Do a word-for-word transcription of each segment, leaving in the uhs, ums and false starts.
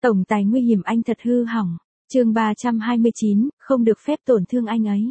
Tổng tài nguy hiểm anh thật hư hỏng. Chương ba trăm hai mươi chín, không được phép tổn thương anh ấy.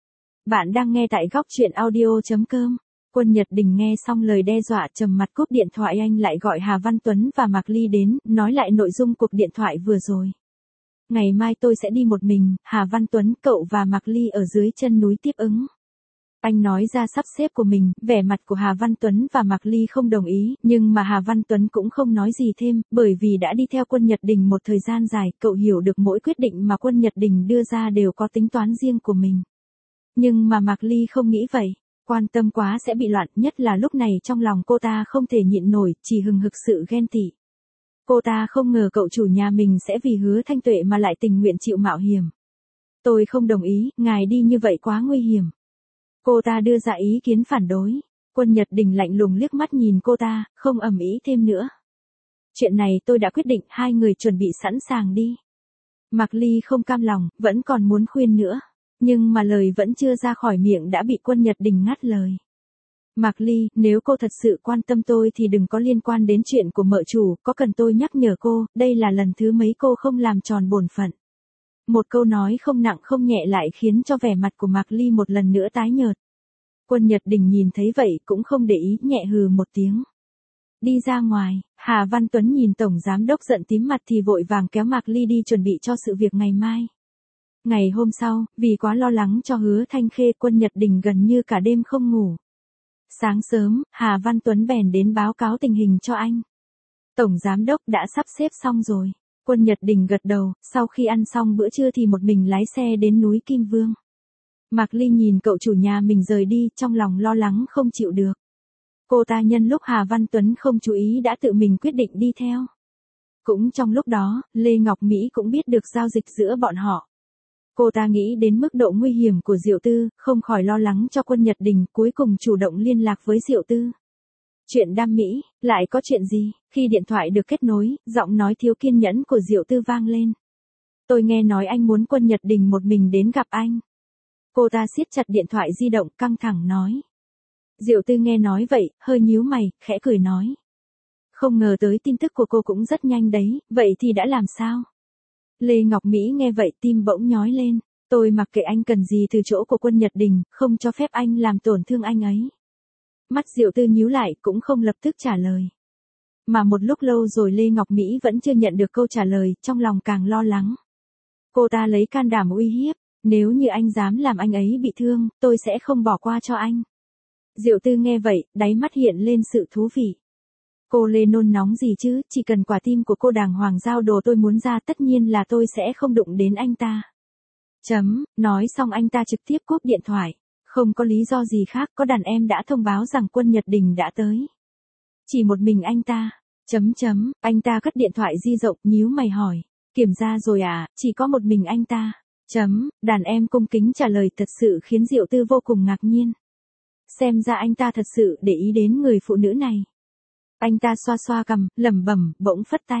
Bạn đang nghe tại góc truyện audio chấm com. Quân Nhật Đình nghe xong lời đe dọa trầm mặt cúp điện thoại, anh lại gọi Hà Văn Tuấn và Mạc Ly đến, nói lại nội dung cuộc điện thoại vừa rồi. Ngày mai tôi sẽ đi một mình, Hà Văn Tuấn, cậu và Mạc Ly ở dưới chân núi tiếp ứng. Anh nói ra sắp xếp của mình, vẻ mặt của Hà Văn Tuấn và Mạc Ly không đồng ý, nhưng mà Hà Văn Tuấn cũng không nói gì thêm, bởi vì đã đi theo Quân Nhật Đình một thời gian dài, cậu hiểu được mỗi quyết định mà Quân Nhật Đình đưa ra đều có tính toán riêng của mình. Nhưng mà Mạc Ly không nghĩ vậy, quan tâm quá sẽ bị loạn, nhất là lúc này trong lòng cô ta không thể nhịn nổi, chỉ hừng hực sự ghen tị. Cô ta không ngờ cậu chủ nhà mình sẽ vì Hứa Thanh Tuệ mà lại tình nguyện chịu mạo hiểm. Tôi không đồng ý, ngài đi như vậy quá nguy hiểm. Cô ta đưa ra ý kiến phản đối. Quân Nhật Đình lạnh lùng liếc mắt nhìn cô ta, không ầm ĩ thêm nữa. Chuyện này tôi đã quyết định, hai người chuẩn bị sẵn sàng đi. Mạc Ly không cam lòng, vẫn còn muốn khuyên nữa. Nhưng mà lời vẫn chưa ra khỏi miệng đã bị Quân Nhật Đình ngắt lời. Mạc Ly, nếu cô thật sự quan tâm tôi thì đừng có liên quan đến chuyện của mợ chủ, có cần tôi nhắc nhở cô, đây là lần thứ mấy cô không làm tròn bổn phận. Một câu nói không nặng không nhẹ lại khiến cho vẻ mặt của Mạc Ly một lần nữa tái nhợt. Quân Nhật Đình nhìn thấy vậy cũng không để ý, nhẹ hừ một tiếng. Đi ra ngoài, Hà Văn Tuấn nhìn Tổng Giám Đốc giận tím mặt thì vội vàng kéo Mạc Ly đi chuẩn bị cho sự việc ngày mai. Ngày hôm sau, vì quá lo lắng cho Hứa Thanh Khê, Quân Nhật Đình gần như cả đêm không ngủ. Sáng sớm, Hà Văn Tuấn bèn đến báo cáo tình hình cho anh. Tổng Giám Đốc đã sắp xếp xong rồi. Quân Nhật Đình gật đầu, sau khi ăn xong bữa trưa thì một mình lái xe đến núi Kim Vương. Mạc Ly nhìn cậu chủ nhà mình rời đi, trong lòng lo lắng không chịu được. Cô ta nhân lúc Hà Văn Tuấn không chú ý đã tự mình quyết định đi theo. Cũng trong lúc đó, Lê Ngọc Mỹ cũng biết được giao dịch giữa bọn họ. Cô ta nghĩ đến mức độ nguy hiểm của Diệu Tư, không khỏi lo lắng cho Quân Nhật Đình, cuối cùng chủ động liên lạc với Diệu Tư. Chuyện Đam Mỹ, lại có chuyện gì? Khi điện thoại được kết nối, giọng nói thiếu kiên nhẫn của Diệu Tư vang lên. Tôi nghe nói anh muốn Quân Nhật Đình một mình đến gặp anh. Cô ta siết chặt điện thoại di động, căng thẳng nói. Diệu Tư nghe nói vậy, hơi nhíu mày, khẽ cười nói. Không ngờ tới tin tức của cô cũng rất nhanh đấy, vậy thì đã làm sao? Lê Ngọc Mỹ nghe vậy tim bỗng nhói lên. Tôi mặc kệ anh cần gì từ chỗ của Quân Nhật Đình, không cho phép anh làm tổn thương anh ấy. Mắt Diệu Tư nhíu lại cũng không lập tức trả lời. Mà một lúc lâu rồi Lê Ngọc Mỹ vẫn chưa nhận được câu trả lời, trong lòng càng lo lắng. Cô ta lấy can đảm uy hiếp, nếu như anh dám làm anh ấy bị thương, tôi sẽ không bỏ qua cho anh. Diệu Tư nghe vậy, đáy mắt hiện lên sự thú vị. Cô Lê nôn nóng gì chứ, chỉ cần quả tim của cô đàng hoàng giao đồ tôi muốn ra, tất nhiên là tôi sẽ không đụng đến anh ta. Chấm, nói xong anh ta trực tiếp cúp điện thoại. Không có lý do gì khác, có đàn em đã thông báo rằng Quân Nhật Đình đã tới. Chỉ một mình anh ta. Chấm chấm, anh ta cất điện thoại di động, nhíu mày hỏi. Kiểm tra rồi à, chỉ có một mình anh ta. Chấm, đàn em cung kính trả lời, thật sự khiến Diệu Tư vô cùng ngạc nhiên. Xem ra anh ta thật sự để ý đến người phụ nữ này. Anh ta xoa xoa cằm, lẩm bẩm, bỗng phất tay.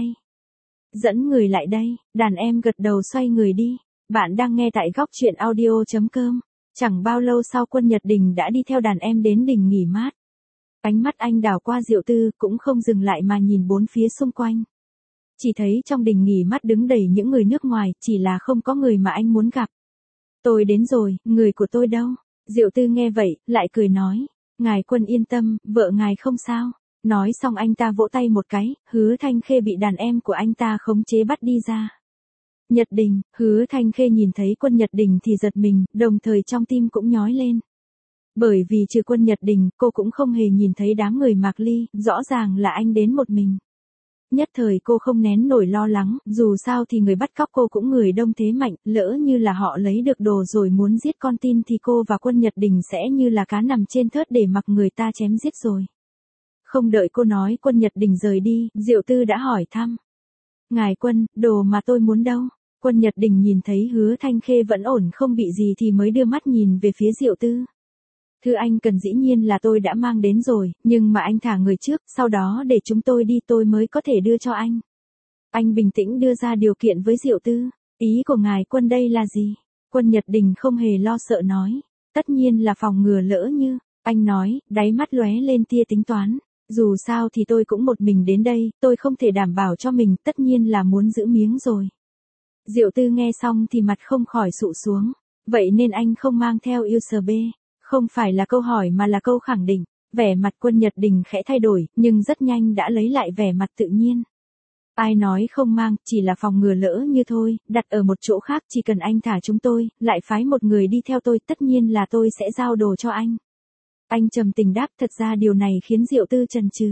Dẫn người lại đây, đàn em gật đầu xoay người đi. Bạn đang nghe tại góc truyện audio chấm com. Chẳng bao lâu sau Quân Nhật Đình đã đi theo đàn em đến đỉnh nghỉ mát. Ánh mắt anh đảo qua Diệu Tư, cũng không dừng lại mà nhìn bốn phía xung quanh. Chỉ thấy trong đỉnh nghỉ mát đứng đầy những người nước ngoài, chỉ là không có người mà anh muốn gặp. Tôi đến rồi, người của tôi đâu? Diệu Tư nghe vậy, lại cười nói. Ngài Quân yên tâm, vợ ngài không sao. Nói xong anh ta vỗ tay một cái, Hứa Thanh Khê bị đàn em của anh ta khống chế bắt đi ra. Nhật Đình, Hứa Thanh Khê nhìn thấy Quân Nhật Đình thì giật mình, đồng thời trong tim cũng nhói lên. Bởi vì trừ Quân Nhật Đình, cô cũng không hề nhìn thấy đám người Mạc Ly, rõ ràng là anh đến một mình. Nhất thời cô không nén nổi lo lắng, dù sao thì người bắt cóc cô cũng người đông thế mạnh, lỡ như là họ lấy được đồ rồi muốn giết con tin thì cô và Quân Nhật Đình sẽ như là cá nằm trên thớt để mặc người ta chém giết rồi. Không đợi cô nói Quân Nhật Đình rời đi, Diệu Tư đã hỏi thăm. Ngài Quân, đồ mà tôi muốn đâu? Quân Nhật Đình nhìn thấy Hứa Thanh Khê vẫn ổn không bị gì thì mới đưa mắt nhìn về phía Diệu Tư. Thứ anh cần dĩ nhiên là tôi đã mang đến rồi, nhưng mà anh thả người trước, sau đó để chúng tôi đi tôi mới có thể đưa cho anh. Anh bình tĩnh đưa ra điều kiện với Diệu Tư. Ý của ngài Quân đây là gì? Quân Nhật Đình không hề lo sợ nói. Tất nhiên là phòng ngừa lỡ như, anh nói, đáy mắt lóe lên tia tính toán. Dù sao thì tôi cũng một mình đến đây, tôi không thể đảm bảo cho mình, tất nhiên là muốn giữ miếng rồi. Diệu Tư nghe xong thì mặt không khỏi sụ xuống. Vậy nên anh không mang theo u ét bê? Không phải là câu hỏi mà là câu khẳng định. Vẻ mặt Quân Nhật Đình khẽ thay đổi, nhưng rất nhanh đã lấy lại vẻ mặt tự nhiên. Ai nói không mang, chỉ là phòng ngừa lỡ như thôi, đặt ở một chỗ khác, chỉ cần anh thả chúng tôi, lại phái một người đi theo tôi, tất nhiên là tôi sẽ giao đồ cho anh. Anh trầm tình đáp, thật ra điều này khiến Diệu Tư chần chừ.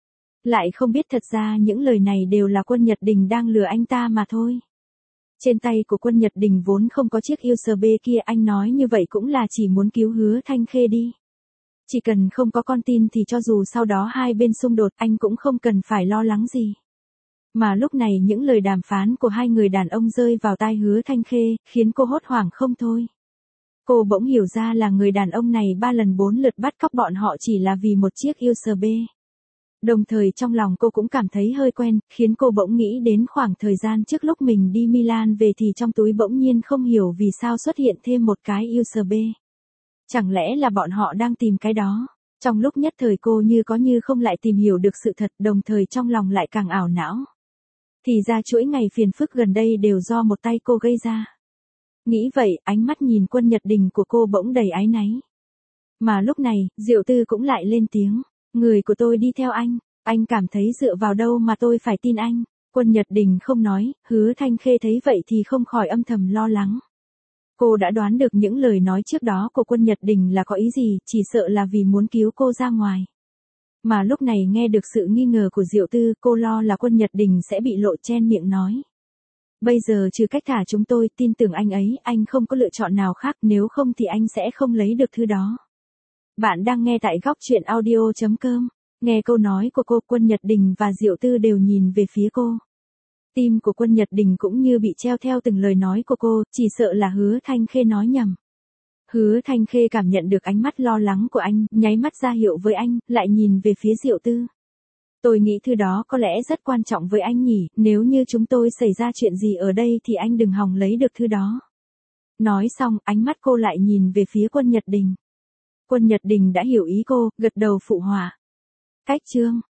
Lại không biết thật ra những lời này đều là Quân Nhật Đình đang lừa anh ta mà thôi. Trên tay của Quân Nhật Đình vốn không có chiếc u ét bê kia, anh nói như vậy cũng là chỉ muốn cứu Hứa Thanh Khê đi. Chỉ cần không có con tin thì cho dù sau đó hai bên xung đột, anh cũng không cần phải lo lắng gì. Mà lúc này những lời đàm phán của hai người đàn ông rơi vào tai Hứa Thanh Khê, khiến cô hốt hoảng không thôi. Cô bỗng hiểu ra là người đàn ông này ba lần bốn lượt bắt cóc bọn họ chỉ là vì một chiếc u ét bê. Đồng thời trong lòng cô cũng cảm thấy hơi quen, khiến cô bỗng nghĩ đến khoảng thời gian trước lúc mình đi Milan về thì trong túi bỗng nhiên không hiểu vì sao xuất hiện thêm một cái u ét bê. Chẳng lẽ là bọn họ đang tìm cái đó? Trong lúc nhất thời cô như có như không lại tìm hiểu được sự thật, đồng thời trong lòng lại càng ảo não. Thì ra chuỗi ngày phiền phức gần đây đều do một tay cô gây ra. Nghĩ vậy, ánh mắt nhìn Quân Nhật Đình của cô bỗng đầy áy náy. Mà lúc này, Diệu Tư cũng lại lên tiếng. Người của tôi đi theo anh, anh cảm thấy dựa vào đâu mà tôi phải tin anh? Quân Nhật Đình không nói, Hứa Thanh Khê thấy vậy thì không khỏi âm thầm lo lắng. Cô đã đoán được những lời nói trước đó của Quân Nhật Đình là có ý gì, chỉ sợ là vì muốn cứu cô ra ngoài. Mà lúc này nghe được sự nghi ngờ của Diệu Tư, cô lo là Quân Nhật Đình sẽ bị lộ chen miệng nói. Bây giờ trừ cách thả chúng tôi, tin tưởng anh ấy, anh không có lựa chọn nào khác, nếu không thì anh sẽ không lấy được thứ đó. Bạn đang nghe tại góc truyện audio chấm com. Nghe câu nói của cô, Quân Nhật Đình và Diệu Tư đều nhìn về phía cô. Tim của Quân Nhật Đình cũng như bị treo theo từng lời nói của cô, chỉ sợ là Hứa Thanh Khê nói nhầm. Hứa Thanh Khê cảm nhận được ánh mắt lo lắng của anh, nháy mắt ra hiệu với anh, lại nhìn về phía Diệu Tư. Tôi nghĩ thứ đó có lẽ rất quan trọng với anh nhỉ, nếu như chúng tôi xảy ra chuyện gì ở đây thì anh đừng hòng lấy được thứ đó. Nói xong, ánh mắt cô lại nhìn về phía Quân Nhật Đình. Quân Nhật Đình đã hiểu ý cô, gật đầu phụ họa. Cách chương